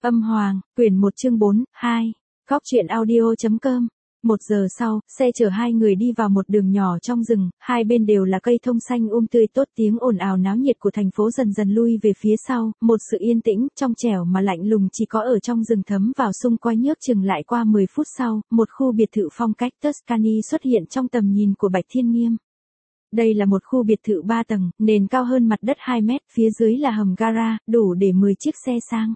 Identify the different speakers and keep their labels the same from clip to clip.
Speaker 1: Âm Hoàng, quyển 1 chương 4, 2. Góc truyện audio.com. 1 giờ sau, xe chở hai người đi vào một đường nhỏ trong rừng, hai bên đều là cây thông xanh tươi tốt, tiếng ồn ào náo nhiệt của thành phố dần dần lui về phía sau, một sự yên tĩnh, trong trẻo mà lạnh lùng chỉ có ở trong rừng thấm vào xung quanh nhớt chừng lại qua 10 phút sau, một khu biệt thự phong cách Tuscany xuất hiện trong tầm nhìn của Bạch Thiên Nghiêm. Đây là một khu biệt thự 3 tầng, nền cao hơn mặt đất 2 mét, phía dưới là hầm gara, đủ để 10 chiếc xe sang.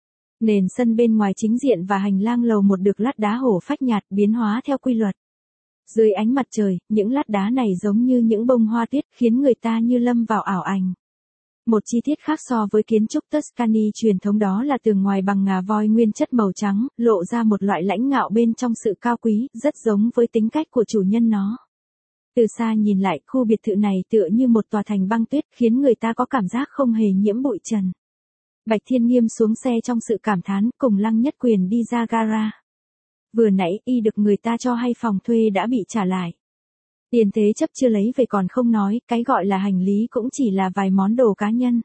Speaker 1: Nền sân bên ngoài chính diện và hành lang lầu một được lát đá hổ phách nhạt biến hóa theo quy luật. Dưới ánh mặt trời, những lát đá này giống như những bông hoa tuyết khiến người ta như lâm vào ảo ảnh. Một chi tiết khác so với kiến trúc Tuscany truyền thống đó là tường ngoài bằng ngà voi nguyên chất màu trắng, lộ ra một loại lãnh ngạo bên trong sự cao quý, rất giống với tính cách của chủ nhân nó. Từ xa nhìn lại, khu biệt thự này tựa như một tòa thành băng tuyết khiến người ta có cảm giác không hề nhiễm bụi trần. Bạch Thiên Nghiêm xuống xe trong sự cảm thán, cùng Lăng Nhất Quyền đi ra gara. Vừa nãy y được người ta cho hay phòng thuê đã bị trả lại. Tiền thế chấp chưa lấy về còn không nói, cái gọi là hành lý cũng chỉ là vài món đồ cá nhân.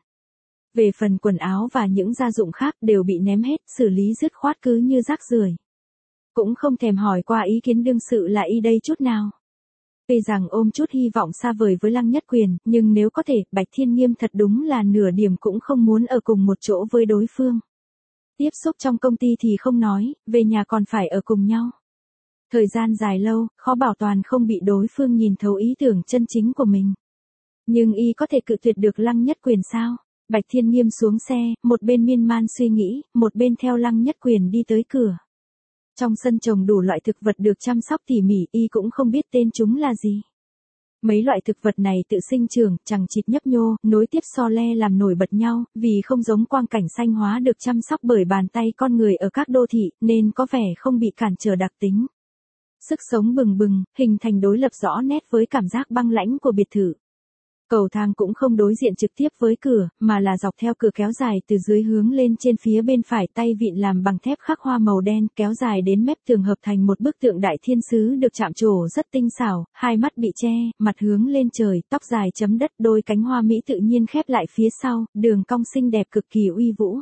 Speaker 1: Về phần quần áo và những gia dụng khác đều bị ném hết, xử lý dứt khoát cứ như rác rưởi. Cũng không thèm hỏi qua ý kiến đương sự là y đây chút nào. Tuy rằng ôm chút hy vọng xa vời với Lăng Nhất Quyền, nhưng nếu có thể, Bạch Thiên Nghiêm thật đúng là nửa điểm cũng không muốn ở cùng một chỗ với đối phương. Tiếp xúc trong công ty thì không nói, về nhà còn phải ở cùng nhau. Thời gian dài lâu, khó bảo toàn không bị đối phương nhìn thấu ý tưởng chân chính của mình. Nhưng y có thể cự tuyệt được Lăng Nhất Quyền sao? Bạch Thiên Nghiêm xuống xe, một bên miên man suy nghĩ, một bên theo Lăng Nhất Quyền đi tới cửa. Trong sân trồng đủ loại thực vật được chăm sóc tỉ mỉ, y cũng không biết tên chúng là gì. Mấy loại thực vật này tự sinh trưởng, chằng chịt nhấp nhô, nối tiếp so le làm nổi bật nhau, vì không giống quang cảnh xanh hóa được chăm sóc bởi bàn tay con người ở các đô thị, nên có vẻ không bị cản trở đặc tính. Sức sống bừng bừng, hình thành đối lập rõ nét với cảm giác băng lãnh của biệt thự. Cầu thang cũng không đối diện trực tiếp với cửa, mà là dọc theo cửa kéo dài từ dưới hướng lên trên phía bên phải, tay vịn làm bằng thép khắc hoa màu đen, kéo dài đến mép tường hợp thành một bức tượng đại thiên sứ được chạm trổ rất tinh xảo, hai mắt bị che, mặt hướng lên trời, tóc dài chấm đất, đôi cánh hoa mỹ tự nhiên khép lại phía sau, đường cong xinh đẹp cực kỳ uy vũ.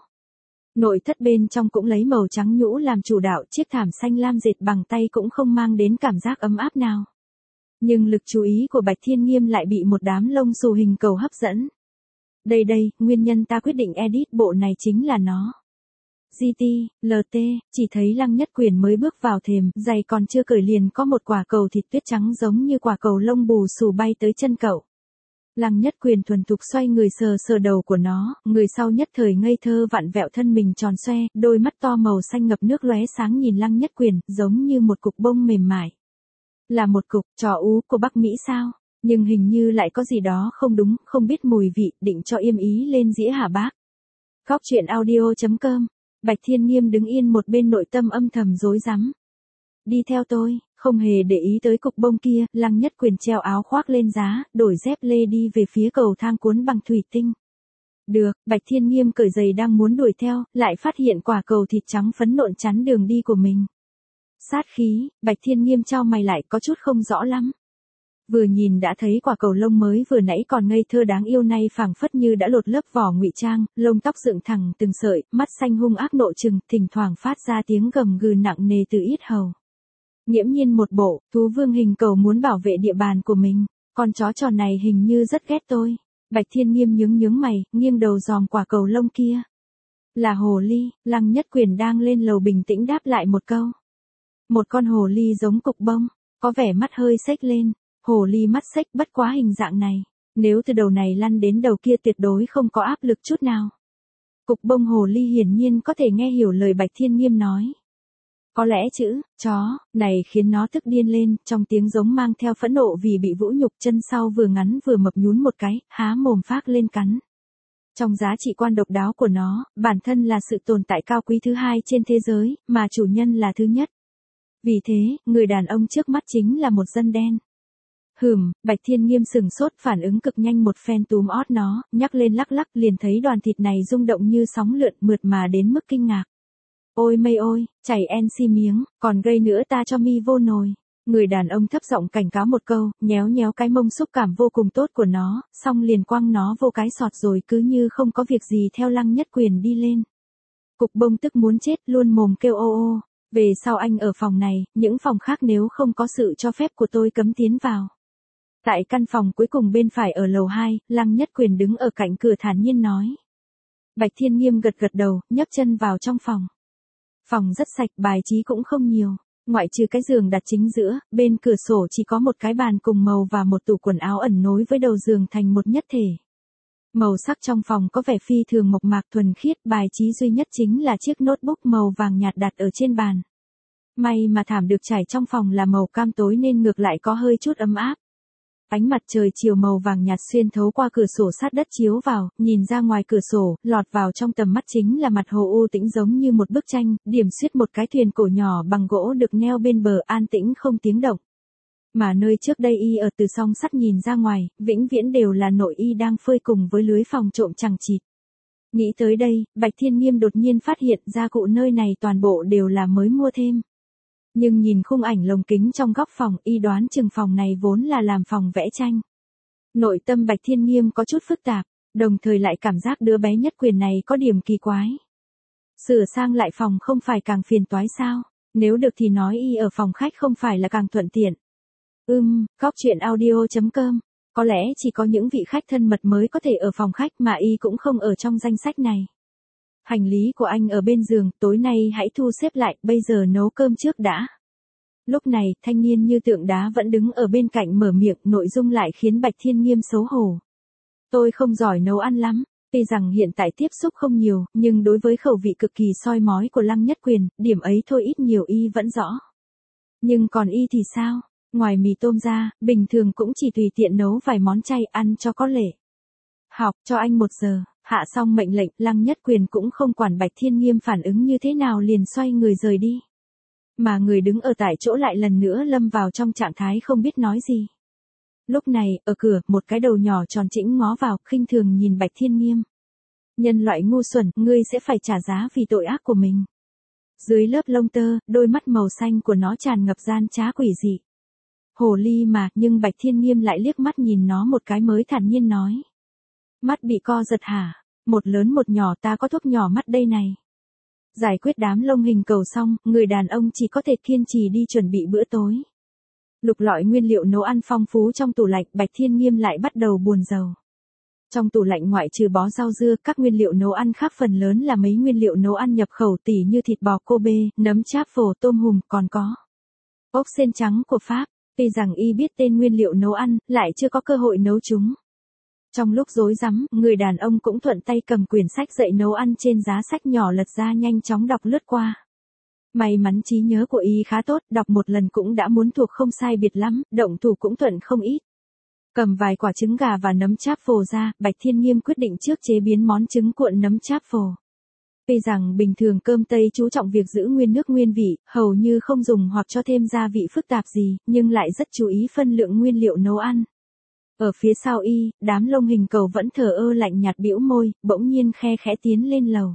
Speaker 1: Nội thất bên trong cũng lấy màu trắng nhũ làm chủ đạo, chiếc thảm xanh lam dệt bằng tay cũng không mang đến cảm giác ấm áp nào. Nhưng lực chú ý của Bạch Thiên Nghiêm lại bị một đám lông xù hình cầu hấp dẫn. Đây, nguyên nhân ta quyết định edit bộ này chính là nó. GT, LT, chỉ thấy Lăng Nhất Quyền mới bước vào thềm, giày còn chưa cởi liền có một quả cầu thịt tuyết trắng giống như quả cầu lông bù xù bay tới chân cậu. Lăng Nhất Quyền thuần thục xoay người sờ đầu của nó, người sau nhất thời ngây thơ vặn vẹo thân mình tròn xoe, đôi mắt to màu xanh ngập nước lóe sáng nhìn Lăng Nhất Quyền, giống như một cục bông mềm mại. Là một cục trò ú của Bắc Mỹ sao? Nhưng hình như lại có gì đó không đúng, không biết mùi vị, định cho yêm ý lên dĩa hả bác? Góc truyện audio.com. Bạch Thiên Nghiêm đứng yên một bên, nội tâm âm thầm rối rắm. Đi theo tôi, không hề để ý tới cục bông kia, Lăng Nhất Quyền treo áo khoác lên giá, đổi dép lê đi về phía cầu thang cuốn bằng thủy tinh. Được, Bạch Thiên Nghiêm cởi giày đang muốn đuổi theo, lại phát hiện quả cầu thịt trắng phấn nộn chắn đường đi của mình. Sát khí, Bạch Thiên Nghiêm chau mày lại, có chút không rõ lắm. Vừa nhìn đã thấy quả cầu lông mới vừa nãy còn ngây thơ đáng yêu nay phảng phất như đã lột lớp vỏ ngụy trang, lông tóc dựng thẳng từng sợi, mắt xanh hung ác nộ trừng, thỉnh thoảng phát ra tiếng gầm gừ nặng nề từ yết hầu. Nghiễm nhiên một bộ thú vương hình cầu muốn bảo vệ địa bàn của mình, con chó tròn này hình như rất ghét tôi. Bạch Thiên Nghiêm nhướng mày, nghiêng đầu dòm quả cầu lông kia. Là hồ ly. Lăng Nhất Quyền đang lên lầu bình tĩnh đáp lại một câu. Một con hồ ly giống cục bông, có vẻ mắt hơi xếch lên, hồ ly mắt xếch bất quá hình dạng này, nếu từ đầu này lăn đến đầu kia tuyệt đối không có áp lực chút nào. Cục bông hồ ly hiển nhiên có thể nghe hiểu lời Bạch Thiên Nghiêm nói. Có lẽ chữ chó này khiến nó tức điên lên, trong tiếng giống mang theo phẫn nộ vì bị vũ nhục, chân sau vừa ngắn vừa mập nhún một cái, há mồm phác lên cắn. Trong giá trị quan độc đáo của nó, bản thân là sự tồn tại cao quý thứ hai trên thế giới, mà chủ nhân là thứ nhất. Vì thế, người đàn ông trước mắt chính là một dân đen. Bạch Thiên Nghiêm sừng sốt, phản ứng cực nhanh, một phen túm ót nó, nhắc lên lắc liền thấy đoàn thịt này rung động như sóng lượn, mượt mà đến mức kinh ngạc. Ôi mây ôi, chảy NC miếng, còn gây nữa ta cho mi vô nồi. Người đàn ông thấp giọng cảnh cáo một câu, nhéo cái mông xúc cảm vô cùng tốt của nó, xong liền quăng nó vô cái sọt rồi cứ như không có việc gì theo Lăng Nhất Quyền đi lên. Cục Bông tức muốn chết, luôn mồm kêu ô ô. Về sau anh ở phòng này, những phòng khác nếu không có sự cho phép của tôi cấm tiến vào. Tại căn phòng cuối cùng bên phải ở lầu 2, Lăng Nhất Quyền đứng ở cạnh cửa thản nhiên nói. Bạch Thiên Nghiêm gật gật đầu, nhấc chân vào trong phòng. Phòng rất sạch, bài trí cũng không nhiều. Ngoại trừ cái giường đặt chính giữa, bên cửa sổ chỉ có một cái bàn cùng màu và một tủ quần áo ẩn nối với đầu giường thành một nhất thể. Màu sắc trong phòng có vẻ phi thường mộc mạc thuần khiết, bài trí duy nhất chính là chiếc notebook màu vàng nhạt đặt ở trên bàn. May mà thảm được trải trong phòng là màu cam tối nên ngược lại có hơi chút ấm áp. Ánh mặt trời chiều màu vàng nhạt xuyên thấu qua cửa sổ sát đất chiếu vào, nhìn ra ngoài cửa sổ, lọt vào trong tầm mắt chính là mặt hồ u tĩnh giống như một bức tranh, điểm xuyết một cái thuyền cổ nhỏ bằng gỗ được neo bên bờ an tĩnh không tiếng động. Mà nơi trước đây y ở từ song sắt nhìn ra ngoài, vĩnh viễn đều là nội y đang phơi cùng với lưới phòng trộm chằng chịt. Nghĩ tới đây, Bạch Thiên Nghiêm đột nhiên phát hiện ra cụ nơi này toàn bộ đều là mới mua thêm. Nhưng nhìn khung ảnh lồng kính trong góc phòng, y đoán chừng phòng này vốn là làm phòng vẽ tranh. Nội tâm Bạch Thiên Nghiêm có chút phức tạp, đồng thời lại cảm giác đứa bé Nhất Quyền này có điểm kỳ quái. Sửa sang lại phòng không phải càng phiền toái sao? Nếu được thì nói y ở phòng khách không phải là càng thuận tiện. Góc truyện audio.com. Có lẽ chỉ có những vị khách thân mật mới có thể ở phòng khách mà y cũng không ở trong danh sách này. Hành lý của anh ở bên giường, tối nay hãy thu xếp lại, bây giờ nấu cơm trước đã. Lúc này, thanh niên như tượng đá vẫn đứng ở bên cạnh mở miệng, nội dung lại khiến Bạch Thiên Nghiêm xấu hổ. Tôi không giỏi nấu ăn lắm, tuy rằng hiện tại tiếp xúc không nhiều, nhưng đối với khẩu vị cực kỳ soi mói của Lăng Nhất Quyền, điểm ấy thôi ít nhiều y vẫn rõ. Nhưng còn y thì sao? Ngoài mì tôm ra, bình thường cũng chỉ tùy tiện nấu vài món chay ăn cho có lệ. Học cho anh 1 giờ, hạ xong mệnh lệnh, Lăng Nhất Quyền cũng không quản Bạch Thiên Nghiêm phản ứng như thế nào liền xoay người rời đi. Mà người đứng ở tại chỗ lại lần nữa lâm vào trong trạng thái không biết nói gì. Lúc này, ở cửa, một cái đầu nhỏ tròn trĩnh ngó vào, khinh thường nhìn Bạch Thiên Nghiêm. Nhân loại ngu xuẩn, ngươi sẽ phải trả giá vì tội ác của mình. Dưới lớp lông tơ, đôi mắt màu xanh của nó tràn ngập gian trá quỷ dị. Hồ ly mà, nhưng Bạch Thiên Nghiêm lại liếc mắt nhìn nó một cái mới thản nhiên nói. Mắt bị co giật hả? Một lớn một nhỏ, ta có thuốc nhỏ mắt đây này. Giải quyết đám lông hình cầu xong, người đàn ông chỉ có thể kiên trì đi chuẩn bị bữa tối. Lục lọi nguyên liệu nấu ăn phong phú trong tủ lạnh, Bạch Thiên Nghiêm lại bắt đầu buồn rầu. Trong tủ lạnh ngoại trừ bó rau dưa, các nguyên liệu nấu ăn khác phần lớn là mấy nguyên liệu nấu ăn nhập khẩu tỉ như thịt bò Kobe, nấm Truffle, tôm hùm, còn có ốc sên trắng của Pháp. Tuy rằng y biết tên nguyên liệu nấu ăn, lại chưa có cơ hội nấu chúng. Trong lúc rối rắm, người đàn ông cũng thuận tay cầm quyển sách dạy nấu ăn trên giá sách nhỏ lật ra nhanh chóng đọc lướt qua. May mắn trí nhớ của y khá tốt, đọc một lần cũng đã muốn thuộc không sai biệt lắm, động thủ cũng thuận không ít. Cầm vài quả trứng gà và nấm Truffle ra, Bạch Thiên Nghiêm quyết định trước chế biến món trứng cuộn nấm Truffle. Tuy rằng bình thường cơm Tây chú trọng việc giữ nguyên nước nguyên vị, hầu như không dùng hoặc cho thêm gia vị phức tạp gì, nhưng lại rất chú ý phân lượng nguyên liệu nấu ăn. Ở phía sau y, đám lông hình cầu vẫn thờ ơ lạnh nhạt bĩu môi, bỗng nhiên khe khẽ tiến lên lầu.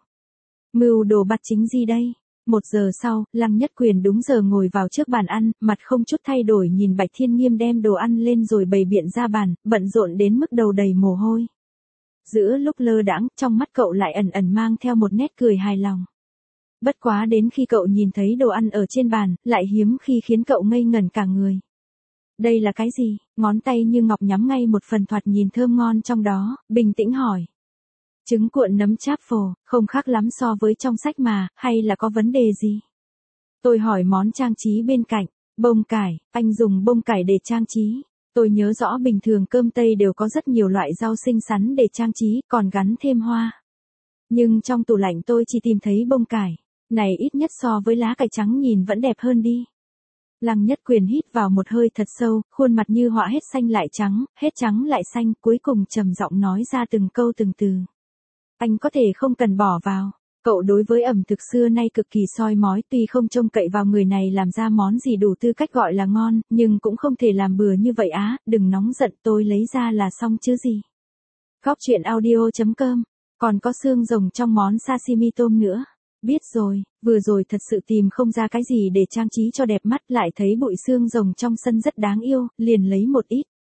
Speaker 1: Mưu đồ bắt chính gì đây? 1 giờ sau, Lăng Nhất Quyền đúng giờ ngồi vào trước bàn ăn, mặt không chút thay đổi nhìn Bạch Thiên Nghiêm đem đồ ăn lên rồi bày biện ra bàn, bận rộn đến mức đầu đầy mồ hôi. Giữa lúc lơ đãng, trong mắt cậu lại ẩn ẩn mang theo một nét cười hài lòng. Bất quá đến khi cậu nhìn thấy đồ ăn ở trên bàn, lại hiếm khi khiến cậu ngây ngẩn cả người. Đây là cái gì? Ngón tay như ngọc nhắm ngay một phần thoạt nhìn thơm ngon trong đó, bình tĩnh hỏi. Trứng cuộn nấm Truffle, không khác lắm so với trong sách mà, hay là có vấn đề gì? Tôi hỏi món trang trí bên cạnh, bông cải, anh dùng bông cải để trang trí. Tôi nhớ rõ bình thường cơm Tây đều có rất nhiều loại rau xinh xắn để trang trí, còn gắn thêm hoa. Nhưng trong tủ lạnh tôi chỉ tìm thấy bông cải, này ít nhất so với lá cải trắng nhìn vẫn đẹp hơn đi. Lăng Nhất Quyền hít vào một hơi thật sâu, khuôn mặt như họa hết xanh lại trắng lại xanh, cuối cùng trầm giọng nói ra từng câu từng từ. Anh có thể không cần bỏ vào. Cậu đối với ẩm thực xưa nay cực kỳ soi mói, tuy không trông cậy vào người này làm ra món gì đủ tư cách gọi là ngon, nhưng cũng không thể làm bừa như vậy á, đừng nóng giận, tôi lấy ra là xong chứ gì. Góc truyện audio.com. Còn có xương rồng trong món sashimi tôm nữa. Biết rồi, vừa rồi thật sự tìm không ra cái gì để trang trí cho đẹp mắt, lại thấy bụi xương rồng trong sân rất đáng yêu, liền lấy một ít.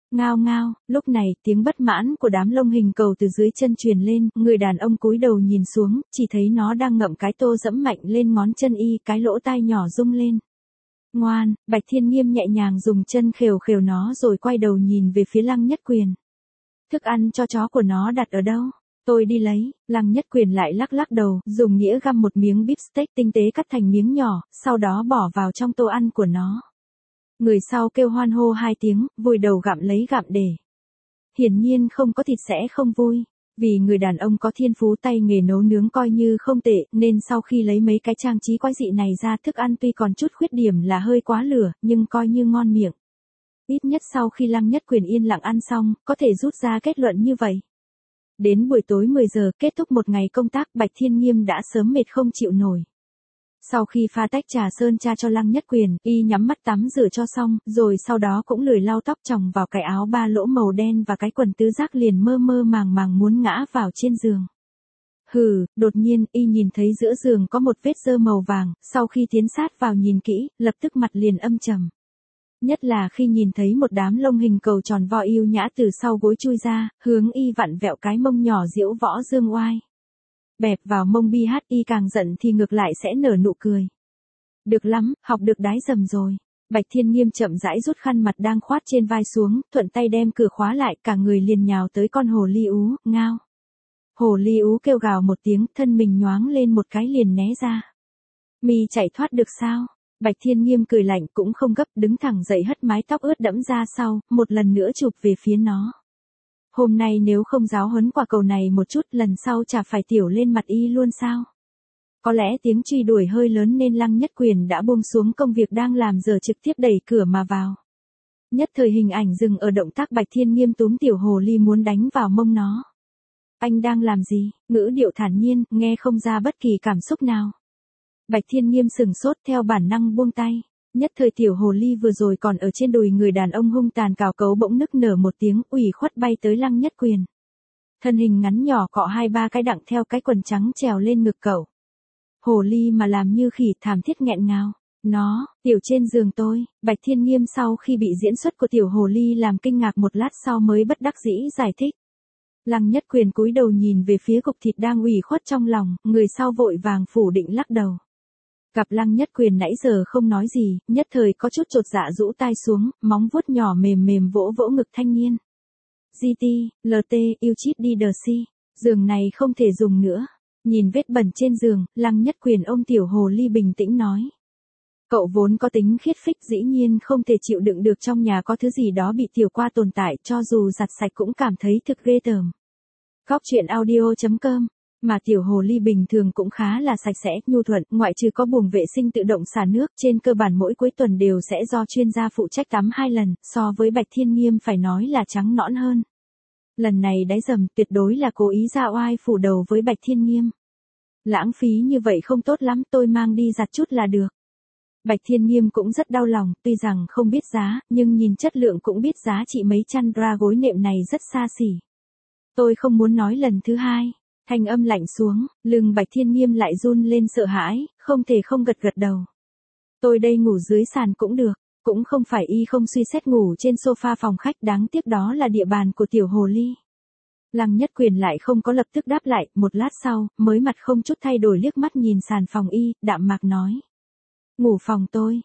Speaker 1: Ngao ngao, lúc này tiếng bất mãn của đám lông hình cầu từ dưới chân truyền lên, người đàn ông cúi đầu nhìn xuống, chỉ thấy nó đang ngậm cái tô dẫm mạnh lên ngón chân y, cái lỗ tai nhỏ rung lên. Ngoan, Bạch Thiên Nghiêm nhẹ nhàng dùng chân khều khều nó rồi quay đầu nhìn về phía Lăng Nhất Quyền. Thức ăn cho chó của nó đặt ở đâu? Tôi đi lấy. Lăng Nhất Quyền lại lắc lắc đầu, dùng nĩa găm một miếng bíp steak tinh tế cắt thành miếng nhỏ, sau đó bỏ vào trong tô ăn của nó. Người sau kêu hoan hô 2 tiếng, vùi đầu gặm lấy gặm để. Hiển nhiên không có thịt sẽ không vui. Vì người đàn ông có thiên phú tay nghề nấu nướng coi như không tệ, nên sau khi lấy mấy cái trang trí quái dị này ra, thức ăn tuy còn chút khuyết điểm là hơi quá lửa, nhưng coi như ngon miệng. Ít nhất sau khi Lăng Nhất Quyền yên lặng ăn xong, có thể rút ra kết luận như vậy. Đến buổi tối 10 giờ, kết thúc một ngày công tác, Bạch Thiên Nghiêm đã sớm mệt không chịu nổi. Sau khi pha tách trà sơn cha cho Lăng Nhất Quyền, y nhắm mắt tắm rửa cho xong, rồi sau đó cũng lười lau tóc chồng vào cái áo 3 lỗ màu đen và cái quần tứ giác liền mơ mơ màng màng muốn ngã vào trên giường. Đột nhiên, y nhìn thấy giữa giường có một vết dơ màu vàng, sau khi tiến sát vào nhìn kỹ, lập tức mặt liền âm trầm. Nhất là khi nhìn thấy một đám lông hình cầu tròn vo yêu nhã từ sau gối chui ra, hướng y vặn vẹo cái mông nhỏ diễu võ dương oai. Bẹp vào mông bi hát, y càng giận thì ngược lại sẽ nở nụ cười. Được lắm, học được đái dầm rồi. Bạch Thiên Nghiêm chậm rãi rút khăn mặt đang khoát trên vai xuống, thuận tay đem cửa khóa lại, cả người liền nhào tới con hồ ly ú, ngao. Hồ ly ú kêu gào một tiếng, thân mình nhoáng lên một cái liền né ra. Mi chạy thoát được sao? Bạch Thiên Nghiêm cười lạnh cũng không gấp, đứng thẳng dậy hất mái tóc ướt đẫm ra sau, một lần nữa chụp về phía nó. Hôm nay nếu không giáo huấn quả cầu này một chút, lần sau chả phải tiểu lên mặt y luôn sao? Có lẽ tiếng truy đuổi hơi lớn nên Lăng Nhất Quyền đã buông xuống công việc đang làm giờ trực tiếp đẩy cửa mà vào. Nhất thời hình ảnh dừng ở động tác Bạch Thiên Nghiêm túm tiểu hồ ly muốn đánh vào mông nó. Anh đang làm gì? Ngữ điệu thản nhiên, nghe không ra bất kỳ cảm xúc nào. Bạch Thiên Nghiêm sừng sốt theo bản năng buông tay. Nhất thời tiểu hồ ly vừa rồi còn ở trên đùi người đàn ông hung tàn cào cấu bỗng nức nở một tiếng, ủy khuất bay tới Lăng Nhất Quyền. Thân hình ngắn nhỏ cọ 2-3 cái đặng theo cái quần trắng trèo lên ngực cậu. Hồ ly mà làm như khỉ, thảm thiết nghẹn ngào. Nó, tiểu trên giường tôi. Bạch Thiên Nghiêm sau khi bị diễn xuất của tiểu hồ ly làm kinh ngạc một lát sau mới bất đắc dĩ giải thích. Lăng Nhất Quyền cúi đầu nhìn về phía cục thịt đang ủy khuất trong lòng, người sau vội vàng phủ định lắc đầu. Gặp Lăng Nhất Quyền nãy giờ không nói gì, nhất thời có chút chột dạ rũ tai xuống, móng vuốt nhỏ mềm mềm vỗ vỗ ngực thanh niên. GT, LT, yêu chít đi đờ si, giường này không thể dùng nữa. Nhìn vết bẩn trên giường, Lăng Nhất Quyền ôm tiểu hồ ly bình tĩnh nói. Cậu vốn có tính khiết phích, dĩ nhiên không thể chịu đựng được trong nhà có thứ gì đó bị tiểu qua tồn tại, cho dù giặt sạch cũng cảm thấy thực ghê tởm. Góc truyện audio.com. Mà tiểu hồ ly bình thường cũng khá là sạch sẽ, nhu thuận, ngoại trừ có buồng vệ sinh tự động xả nước, trên cơ bản mỗi cuối tuần đều sẽ do chuyên gia phụ trách tắm 2 lần, so với Bạch Thiên Nghiêm phải nói là trắng nõn hơn. Lần này đáy dầm, tuyệt đối là cố ý ra oai phủ đầu với Bạch Thiên Nghiêm. Lãng phí như vậy không tốt lắm, tôi mang đi giặt chút là được. Bạch Thiên Nghiêm cũng rất đau lòng, tuy rằng không biết giá, nhưng nhìn chất lượng cũng biết giá trị mấy chăn gối nệm này rất xa xỉ. Tôi không muốn nói lần thứ hai. Thanh âm lạnh xuống, lưng Bạch Thiên Nghiêm lại run lên sợ hãi, không thể không gật gật đầu. Tôi đây ngủ dưới sàn cũng được, cũng không phải y không suy xét ngủ trên sofa phòng khách, đáng tiếc đó là địa bàn của tiểu hồ ly. Lăng Nhất Quyền lại không có lập tức đáp lại, một lát sau, mới mặt không chút thay đổi liếc mắt nhìn sàn phòng y, đạm mạc nói. Ngủ phòng tôi,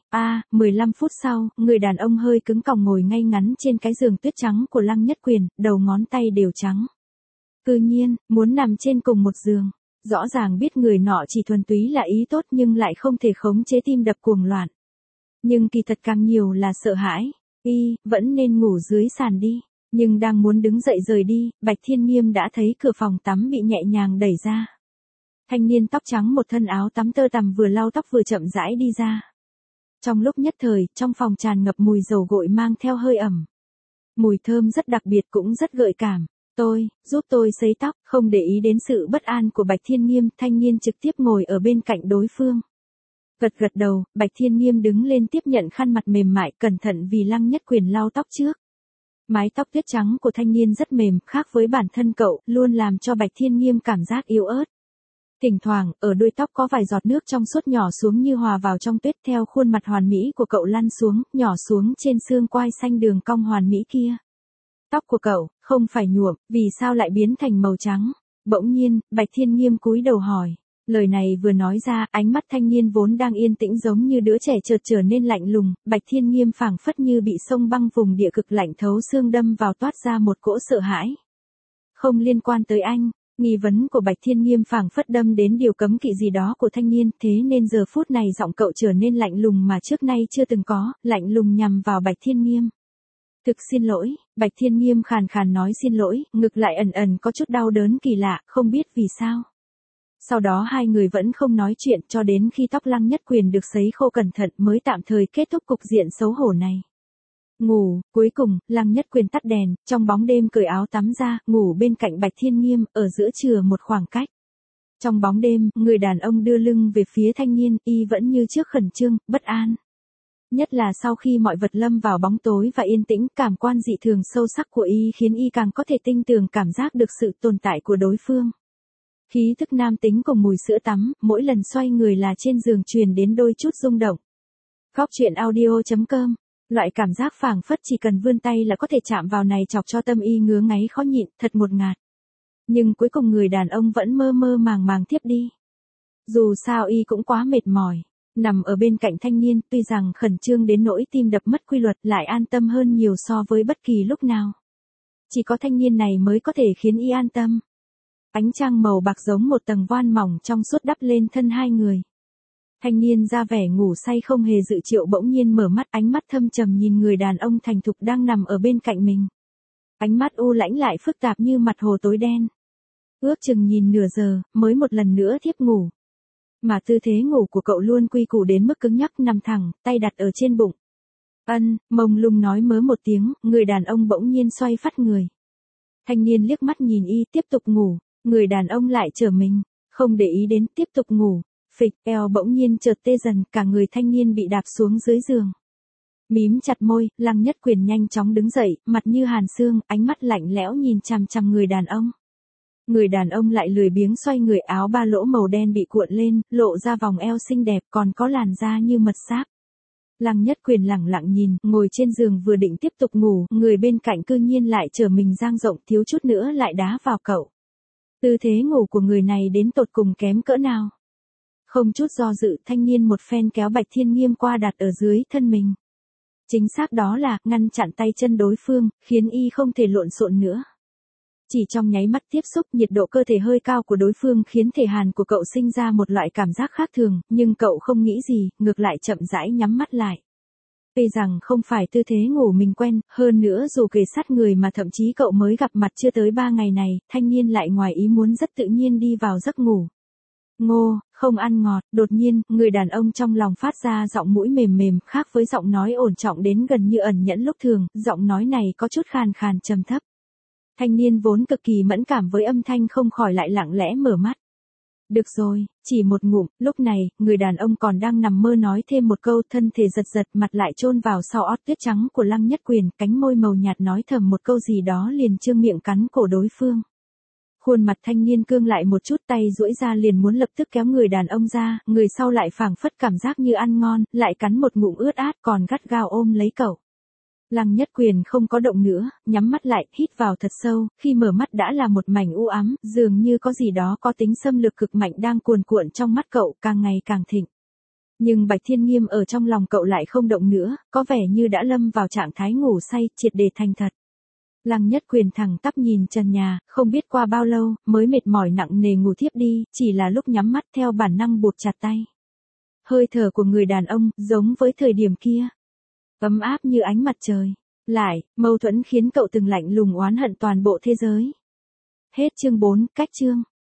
Speaker 1: 15 phút sau, người đàn ông hơi cứng còng ngồi ngay ngắn trên cái giường tuyết trắng của Lăng Nhất Quyền, đầu ngón tay đều trắng. Tự nhiên, muốn nằm trên cùng một giường. Rõ ràng biết người nọ chỉ thuần túy là ý tốt nhưng lại không thể khống chế tim đập cuồng loạn. Nhưng kỳ thật càng nhiều là sợ hãi. Y, vẫn nên ngủ dưới sàn đi. Nhưng đang muốn đứng dậy rời đi, Bạch Thiên Nghiêm đã thấy cửa phòng tắm bị nhẹ nhàng đẩy ra. Thanh niên tóc trắng một thân áo tắm tơ tằm vừa lau tóc vừa chậm rãi đi ra. Trong lúc nhất thời, trong phòng tràn ngập mùi dầu gội mang theo hơi ẩm. Mùi thơm rất đặc biệt cũng rất gợi cảm. Giúp tôi sấy tóc, không để ý đến sự bất an của Bạch Thiên Nghiêm, thanh niên trực tiếp ngồi ở bên cạnh đối phương. Gật gật đầu, Bạch Thiên Nghiêm đứng lên tiếp nhận khăn mặt mềm mại, cẩn thận vì Lăng Nhất Quyền lau tóc trước. Mái tóc tuyết trắng của thanh niên rất mềm, khác với bản thân cậu, luôn làm cho Bạch Thiên Nghiêm cảm giác yếu ớt. Thỉnh thoảng, ở đuôi tóc có vài giọt nước trong suốt nhỏ xuống như hòa vào trong tuyết, theo khuôn mặt hoàn mỹ của cậu lăn xuống, nhỏ xuống trên xương quai xanh đường cong hoàn mỹ kia. Tóc của cậu, không phải nhuộm, vì sao lại biến thành màu trắng? Bỗng nhiên, Bạch Thiên Nghiêm cúi đầu hỏi. Lời này vừa nói ra, ánh mắt thanh niên vốn đang yên tĩnh giống như đứa trẻ chợt trở nên lạnh lùng, Bạch Thiên Nghiêm phảng phất như bị sông băng vùng địa cực lạnh thấu xương đâm vào toát ra một cỗ sợ hãi. Không liên quan tới anh, nghi vấn của Bạch Thiên Nghiêm phảng phất đâm đến điều cấm kỵ gì đó của thanh niên, thế nên giờ phút này giọng cậu trở nên lạnh lùng mà trước nay chưa từng có, lạnh lùng nhằm vào Bạch Thiên Nghiêm. Thực xin lỗi, Bạch Thiên Nghiêm khàn khàn nói xin lỗi, ngực lại ẩn ẩn có chút đau đớn kỳ lạ, không biết vì sao. Sau đó hai người vẫn không nói chuyện cho đến khi tóc Lăng Nhất Quyền được sấy khô cẩn thận mới tạm thời kết thúc cục diện xấu hổ này. Ngủ, cuối cùng, Lăng Nhất Quyền tắt đèn, trong bóng đêm cởi áo tắm ra, ngủ bên cạnh Bạch Thiên Nghiêm, ở giữa chừa một khoảng cách. Trong bóng đêm, người đàn ông đưa lưng về phía thanh niên, y vẫn như trước khẩn trương, bất an. Nhất là sau khi mọi vật lâm vào bóng tối và yên tĩnh, cảm quan dị thường sâu sắc của y khiến y càng có thể tinh tường cảm giác được sự tồn tại của đối phương. Khí thức nam tính cùng mùi sữa tắm, mỗi lần xoay người là trên giường truyền đến đôi chút rung động. Góc truyện audio.com. Loại cảm giác phảng phất chỉ cần vươn tay là có thể chạm vào này chọc cho tâm y ngứa ngáy khó nhịn, thật ngột ngạt. Nhưng cuối cùng người đàn ông vẫn mơ mơ màng màng tiếp đi. Dù sao y cũng quá mệt mỏi. Nằm ở bên cạnh thanh niên, tuy rằng khẩn trương đến nỗi tim đập mất quy luật, lại an tâm hơn nhiều so với bất kỳ lúc nào. Chỉ có thanh niên này mới có thể khiến y an tâm. Ánh trăng màu bạc giống một tầng voan mỏng trong suốt đắp lên thân hai người. Thanh niên ra vẻ ngủ say không hề dự triệu bỗng nhiên mở mắt, ánh mắt thâm trầm nhìn người đàn ông thành thục đang nằm ở bên cạnh mình. Ánh mắt u lãnh lại phức tạp như mặt hồ tối đen. Ước chừng nhìn nửa giờ, mới một lần nữa thiếp ngủ. Mà tư thế ngủ của cậu luôn quy củ đến mức cứng nhắc, nằm thẳng, tay đặt ở trên bụng. Mông lung nói mớ một tiếng, người đàn ông bỗng nhiên xoay phắt người. Thanh niên liếc mắt nhìn y, tiếp tục ngủ, người đàn ông lại trở mình, không để ý đến, tiếp tục ngủ. Phịch, eo bỗng nhiên chợt tê dần, cả người thanh niên bị đạp xuống dưới giường. Mím chặt môi, Lăng Nhất Quyền nhanh chóng đứng dậy, mặt như hàn xương, ánh mắt lạnh lẽo nhìn chằm chằm người đàn ông. Người đàn ông lại lười biếng xoay người, áo ba lỗ màu đen bị cuộn lên, lộ ra vòng eo xinh đẹp, còn có làn da như mật sáp. Lăng Nhất Quyền lẳng lặng nhìn, ngồi trên giường vừa định tiếp tục ngủ, người bên cạnh cư nhiên lại trở mình dang rộng, thiếu chút nữa lại đá vào cậu. Tư thế ngủ của người này đến tột cùng kém cỡ nào? Không chút do dự, thanh niên một phen kéo Bạch Thiên Nghiêm qua đặt ở dưới thân mình. Chính xác đó là, ngăn chặn tay chân đối phương, khiến y không thể lộn xộn nữa. Chỉ trong nháy mắt tiếp xúc, nhiệt độ cơ thể hơi cao của đối phương khiến thể hàn của cậu sinh ra một loại cảm giác khác thường, nhưng cậu không nghĩ gì, ngược lại chậm rãi nhắm mắt lại. Tuy rằng không phải tư thế ngủ mình quen, hơn nữa dù kề sát người mà thậm chí cậu mới gặp mặt chưa tới 3 ngày này, thanh niên lại ngoài ý muốn rất tự nhiên đi vào giấc ngủ. Ngô, không ăn ngọt, đột nhiên, người đàn ông trong lòng phát ra giọng mũi mềm mềm, khác với giọng nói ổn trọng đến gần như ẩn nhẫn lúc thường, giọng nói này có chút khàn khàn trầm thấp. Thanh niên vốn cực kỳ mẫn cảm với âm thanh không khỏi lại lặng lẽ mở mắt. Được rồi, chỉ một ngụm, lúc này, người đàn ông còn đang nằm mơ nói thêm một câu, thân thể giật giật, mặt lại chôn vào sau ót tuyết trắng của Lăng Nhất Quyền, cánh môi màu nhạt nói thầm một câu gì đó liền trương miệng cắn cổ đối phương. Khuôn mặt thanh niên cương lại một chút, tay duỗi ra liền muốn lập tức kéo người đàn ông ra, người sau lại phảng phất cảm giác như ăn ngon, lại cắn một ngụm ướt át còn gắt gao ôm lấy cậu. Lăng Nhất Quyền không có động nữa, nhắm mắt lại, hít vào thật sâu, khi mở mắt đã là một mảnh u ám, dường như có gì đó có tính xâm lược cực mạnh đang cuồn cuộn trong mắt cậu, càng ngày càng thịnh. Nhưng Bạch Thiên Nghiêm ở trong lòng cậu lại không động nữa, có vẻ như đã lâm vào trạng thái ngủ say, triệt để thành thật. Lăng Nhất Quyền thẳng tắp nhìn trần nhà, không biết qua bao lâu, mới mệt mỏi nặng nề ngủ thiếp đi, chỉ là lúc nhắm mắt theo bản năng buộc chặt tay. Hơi thở của người đàn ông, giống với thời điểm kia. Ấm áp như ánh mặt trời. Lại, mâu thuẫn khiến cậu từng lạnh lùng oán hận toàn bộ thế giới. Hết chương 4, cách chương.